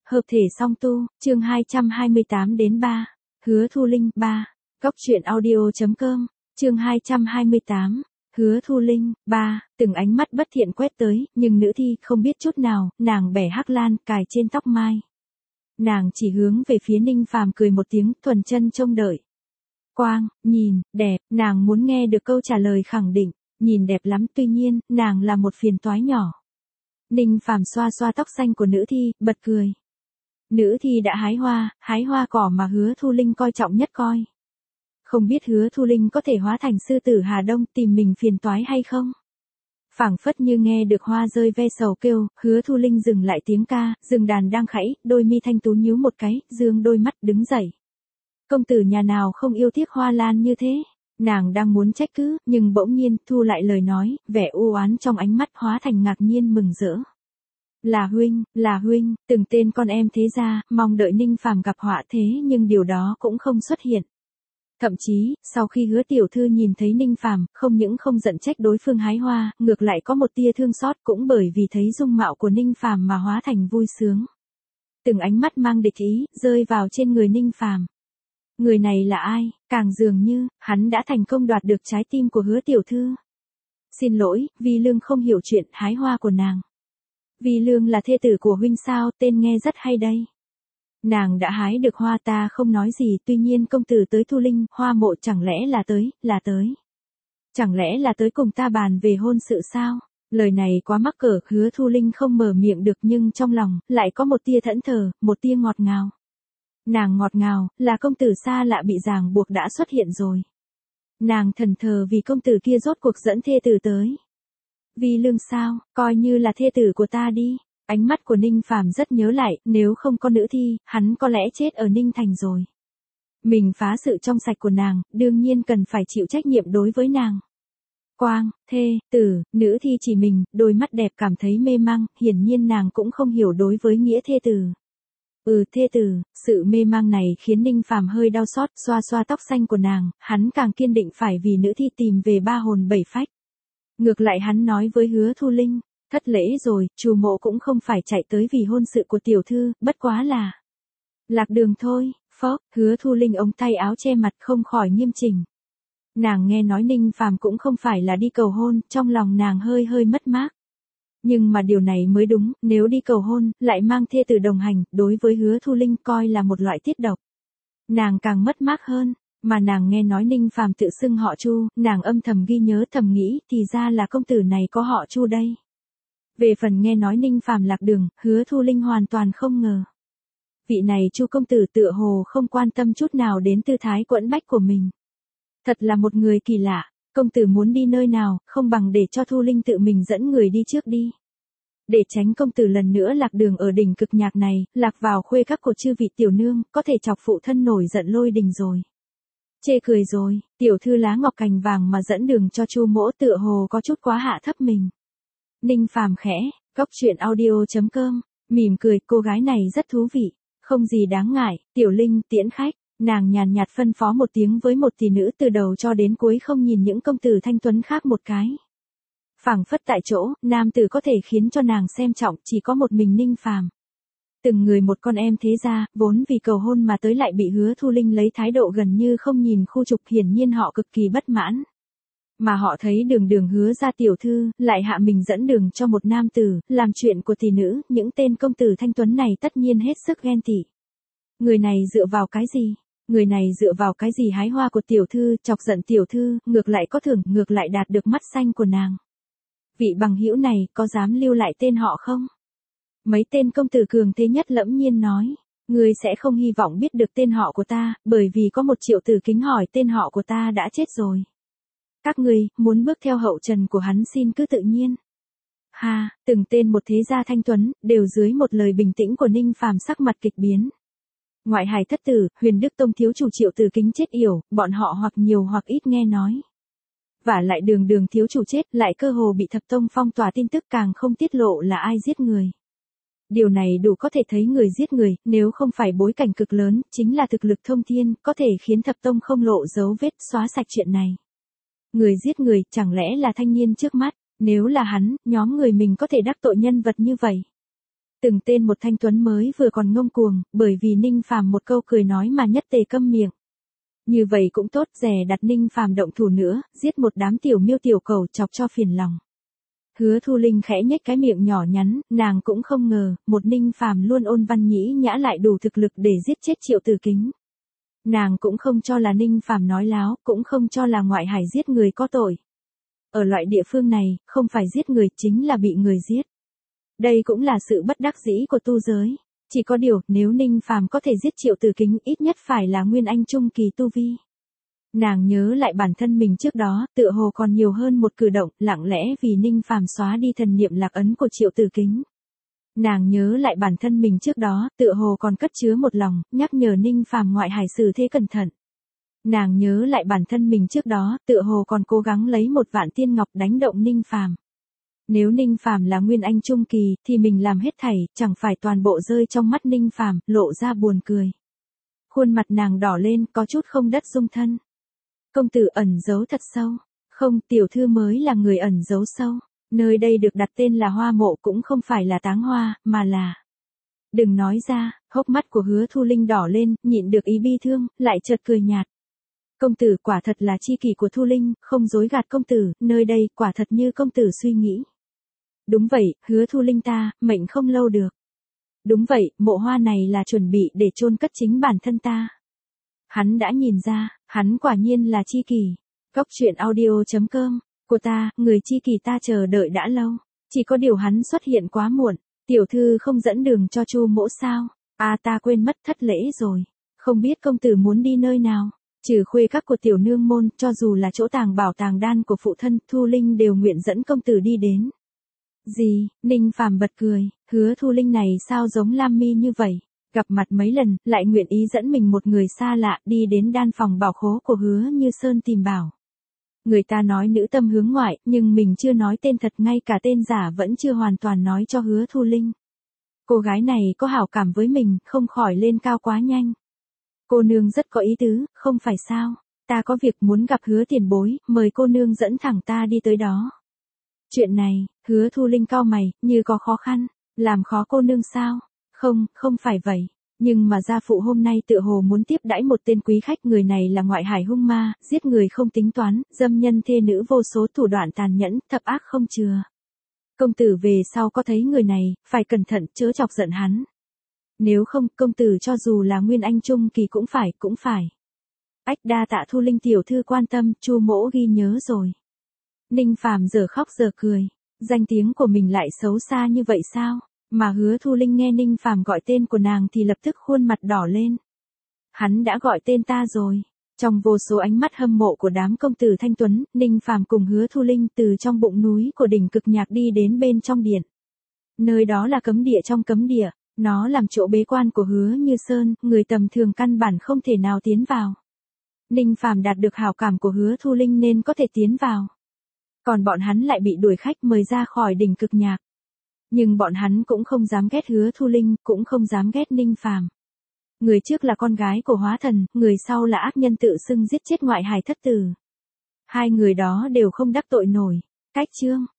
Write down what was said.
Hợp thể song tu, chương 228 đến 3. Hứa Thu Linh 3. Góc truyện audio.com, chương 228. Hứa Thu Linh 3. Từng ánh mắt bất thiện quét tới, nhưng nữ thi không biết chút nào, nàng bẻ hắc lan cài trên tóc mai. Nàng chỉ hướng về phía Ninh Phàm cười một tiếng, thuần chân trông đợi. Quang, nhìn, đẹp, nàng muốn nghe được câu trả lời khẳng định, nhìn đẹp lắm, tuy nhiên, nàng là một phiền toái nhỏ. Ninh Phàm xoa xoa tóc xanh của nữ thi, bật cười. Nữ thi đã hái hoa cỏ mà Hứa Thu Linh coi trọng nhất coi. Không biết Hứa Thu Linh có thể hóa thành sư tử Hà Đông tìm mình phiền toái hay không? Phảng phất như nghe được hoa rơi ve sầu kêu, Hứa Thu Linh dừng lại tiếng ca, rừng đàn đang khẫy, đôi mi thanh tú nhíu một cái, dương đôi mắt đứng dậy. Công tử nhà nào không yêu tiếc hoa lan như thế? Nàng đang muốn trách cứ, nhưng bỗng nhiên thu lại lời nói, vẻ u oán trong ánh mắt hóa thành ngạc nhiên mừng rỡ. Là huynh, từng tên con em thế gia, mong đợi Ninh Phàm gặp họa thế nhưng điều đó cũng không xuất hiện. Thậm chí, sau khi Hứa tiểu thư nhìn thấy Ninh Phàm, không những không giận trách đối phương hái hoa, ngược lại có một tia thương xót cũng bởi vì thấy dung mạo của Ninh Phàm mà hóa thành vui sướng. Từng ánh mắt mang địch ý, rơi vào trên người Ninh Phàm. Người này là ai? Càng dường như, hắn đã thành công đoạt được trái tim của Hứa tiểu thư. Xin lỗi, Vi Lương không hiểu chuyện hái hoa của nàng. Vi Lương là thê tử của huynh sao, tên nghe rất hay đây. Nàng đã hái được hoa ta không nói gì, tuy nhiên công tử tới Thu Linh, Hoa Mộ chẳng lẽ là tới. Chẳng lẽ là tới cùng ta bàn về hôn sự sao? Lời này quá mắc cỡ, Hứa Thu Linh không mở miệng được nhưng trong lòng, lại có một tia thẫn thờ, một tia ngọt ngào. Nàng ngọt ngào, là công tử xa lạ bị ràng buộc đã xuất hiện rồi. Nàng thẫn thờ vì công tử kia rốt cuộc dẫn thê tử tới. Vi Lương sao, coi như là thê tử của ta đi. Ánh mắt của Ninh Phàm rất nhớ lại, nếu không có nữ thi, hắn có lẽ chết ở Ninh Thành rồi. Mình phá sự trong sạch của nàng, đương nhiên cần phải chịu trách nhiệm đối với nàng. Quang, thê, tử, nữ thi chỉ mình, đôi mắt đẹp cảm thấy mê mang, hiển nhiên nàng cũng không hiểu đối với nghĩa thê tử. Thê tử, sự mê mang này khiến Ninh Phàm hơi đau xót, xoa xoa tóc xanh của nàng, hắn càng kiên định phải vì nữ thi tìm về ba hồn bảy phách. Ngược lại hắn nói với Hứa Thu Linh, thất lễ rồi, Chu Mộ cũng không phải chạy tới vì hôn sự của tiểu thư, bất quá là lạc đường thôi. Phó, Hứa Thu Linh ống tay áo che mặt không khỏi nghiêm chỉnh. Nàng nghe nói Ninh Phàm cũng không phải là đi cầu hôn, trong lòng nàng hơi mất mát. Nhưng mà điều này mới đúng, nếu đi cầu hôn, lại mang thê tử đồng hành, đối với Hứa Thu Linh coi là một loại tiết độc. Nàng càng mất mát hơn, mà nàng nghe nói Ninh Phàm tự xưng họ Chu, nàng âm thầm ghi nhớ thầm nghĩ, thì ra là công tử này có họ Chu đây. Về phần nghe nói Ninh Phàm lạc đường, Hứa Thu Linh hoàn toàn không ngờ. Vị này Chu công tử tựa hồ không quan tâm chút nào đến tư thái quẫn bách của mình. Thật là một người kỳ lạ, công tử muốn đi nơi nào, không bằng để cho Thu Linh tự mình dẫn người đi trước đi. Để tránh công tử lần nữa lạc đường ở đỉnh cực nhạc này, lạc vào khuê các của chư vị tiểu nương, có thể chọc phụ thân nổi giận lôi đình rồi. Chê cười rồi, tiểu thư lá ngọc cành vàng mà dẫn đường cho Chu Mỗ tựa hồ có chút quá hạ thấp mình. Ninh Phàm khẽ, góc truyện audio.com, mỉm cười, cô gái này rất thú vị, không gì đáng ngại, Tiểu Linh tiễn khách, nàng nhàn nhạt phân phó một tiếng với một tỷ nữ từ đầu cho đến cuối không nhìn những công tử thanh tuấn khác một cái. Phảng phất tại chỗ, nam tử có thể khiến cho nàng xem trọng chỉ có một mình Ninh Phàm. Từng người một con em thế gia, vốn vì cầu hôn mà tới lại bị Hứa Thu Linh lấy thái độ gần như không nhìn khu trục, hiển nhiên họ cực kỳ bất mãn. Mà họ thấy đường Hứa gia tiểu thư, lại hạ mình dẫn đường cho một nam tử, làm chuyện của tỷ nữ, những tên công tử thanh tuấn này tất nhiên hết sức ghen tị. Người này dựa vào cái gì hái hoa của tiểu thư, chọc giận tiểu thư, ngược lại có thưởng, ngược lại đạt được mắt xanh của nàng. Vị bằng hữu này, có dám lưu lại tên họ không? Mấy tên công tử cường thế nhất lẫm nhiên nói, ngươi sẽ không hy vọng biết được tên họ của ta, bởi vì có 1 triệu tử kính hỏi tên họ của ta đã chết rồi. Các ngươi, muốn bước theo hậu trần của hắn xin cứ tự nhiên. Ha, từng tên một thế gia thanh tuấn, đều dưới một lời bình tĩnh của Ninh Phàm sắc mặt kịch biến. Ngoại hài thất tử, Huyền Đức Tông thiếu chủ Triệu Tử Kính chết yểu, bọn họ hoặc nhiều hoặc ít nghe nói. Và lại đường thiếu chủ chết, lại cơ hồ bị thập tông phong tỏa, tin tức càng không tiết lộ là ai giết người. Điều này đủ có thể thấy người giết người, nếu không phải bối cảnh cực lớn, chính là thực lực thông thiên, có thể khiến thập tông không lộ dấu vết, xóa sạch chuyện này. Người giết người, chẳng lẽ là thanh niên trước mắt, nếu là hắn, nhóm người mình có thể đắc tội nhân vật như vậy. Từng tên một thanh tuấn mới vừa còn ngông cuồng, bởi vì Ninh Phàm một câu cười nói mà nhất tề câm miệng. Như vậy cũng tốt, dè đặt Ninh Phàm động thủ nữa, giết một đám tiểu miêu tiểu cầu chọc cho phiền lòng. Hứa Thu Linh khẽ nhếch cái miệng nhỏ nhắn, nàng cũng không ngờ, một Ninh Phàm luôn ôn văn nhĩ nhã lại đủ thực lực để giết chết Triệu Tử Kính. Nàng cũng không cho là Ninh Phàm nói láo, cũng không cho là ngoại hải giết người có tội. Ở loại địa phương này, không phải giết người chính là bị người giết. Đây cũng là sự bất đắc dĩ của tu giới. Chỉ có điều, nếu Ninh Phàm có thể giết Triệu Tử Kính ít nhất phải là nguyên anh trung kỳ tu vi. Nàng nhớ lại bản thân mình trước đó, tựa hồ còn nhiều hơn một cử động, lặng lẽ vì Ninh Phàm xóa đi thần niệm lạc ấn của Triệu Tử Kính. Nàng nhớ lại bản thân mình trước đó, tựa hồ còn cất chứa một lòng, nhắc nhở Ninh Phàm ngoại hải xử thế cẩn thận. Nàng nhớ lại bản thân mình trước đó, tựa hồ còn cố gắng lấy một vạn tiên ngọc đánh động Ninh Phàm. Nếu Ninh Phàm là nguyên anh trung kỳ, thì mình làm hết thảy, chẳng phải toàn bộ rơi trong mắt Ninh Phàm, lộ ra buồn cười. Khuôn mặt nàng đỏ lên, có chút không đất dung thân. Công tử ẩn giấu thật sâu. Không, tiểu thư mới là người ẩn giấu sâu. Nơi đây được đặt tên là Hoa Mộ cũng không phải là Táng Hoa, mà là... Đừng nói ra, hốc mắt của Hứa Thu Linh đỏ lên, nhịn được ý bi thương, lại chợt cười nhạt. Công tử quả thật là chi kỷ của Thu Linh, không dối gạt công tử, nơi đây quả thật như công tử suy nghĩ. Đúng vậy, Hứa Thu Linh ta, mệnh không lâu được. Đúng vậy, mộ hoa này là chuẩn bị để chôn cất chính bản thân ta. Hắn đã nhìn ra, hắn quả nhiên là chi kỷ. Cóc truyện audio.com, của ta, người chi kỷ ta chờ đợi đã lâu. Chỉ có điều hắn xuất hiện quá muộn. Tiểu thư không dẫn đường cho Chu mỗ sao? À ta quên mất thất lễ rồi. Không biết công tử muốn đi nơi nào? Trừ khuê các của tiểu nương môn, cho dù là chỗ tàng bảo tàng đan của phụ thân, Thu Linh đều nguyện dẫn công tử đi đến. Gì? Ninh Phàm bật cười, Hứa Thu Linh này sao giống Lam Mi như vậy? Gặp mặt mấy lần, lại nguyện ý dẫn mình một người xa lạ đi đến đan phòng bảo khố của Hứa Như Sơn tìm bảo. Người ta nói nữ tâm hướng ngoại, nhưng mình chưa nói tên thật, ngay cả tên giả vẫn chưa hoàn toàn nói cho Hứa Thu Linh. Cô gái này có hảo cảm với mình, không khỏi lên cao quá nhanh. Cô nương rất có ý tứ, không phải sao? Ta có việc muốn gặp Hứa tiền bối, mời cô nương dẫn thẳng ta đi tới đó. Chuyện này, Hứa Thu Linh cau mày, như có khó khăn, làm khó cô nương sao? Không, không phải vậy. Nhưng mà gia phụ hôm nay tựa hồ muốn tiếp đãi một tên quý khách, người này là ngoại hải hung ma, giết người không tính toán, dâm nhân thê nữ vô số, thủ đoạn tàn nhẫn, thập ác không chừa. Công tử về sau có thấy người này, phải cẩn thận chớ chọc giận hắn. Nếu không, công tử cho dù là nguyên anh trung kỳ cũng phải. Ách đa tạ Thu Linh tiểu thư quan tâm, Chu mỗ ghi nhớ rồi. Ninh Phàm giờ khóc giờ cười, danh tiếng của mình lại xấu xa như vậy sao? Mà Hứa Thu Linh nghe Ninh Phàm gọi tên của nàng thì lập tức khuôn mặt đỏ lên. Hắn đã gọi tên ta rồi. Trong vô số ánh mắt hâm mộ của đám công tử thanh tuấn, Ninh Phàm cùng Hứa Thu Linh từ trong bụng núi của đỉnh Cực Nhạc đi đến bên trong điện. Nơi đó là cấm địa trong cấm địa, nó làm chỗ bế quan của Hứa Như Sơn, người tầm thường căn bản không thể nào tiến vào. Ninh Phàm đạt được hảo cảm của Hứa Thu Linh nên có thể tiến vào. Còn bọn hắn lại bị đuổi khách mời ra khỏi đỉnh Cực Nhạc. Nhưng bọn hắn cũng không dám ghét Hứa Thu Linh, cũng không dám ghét Ninh Phàm. Người trước là con gái của hóa thần, người sau là ác nhân tự xưng giết chết ngoại hải thất tử. Hai người đó đều không đắc tội nổi. Cách chương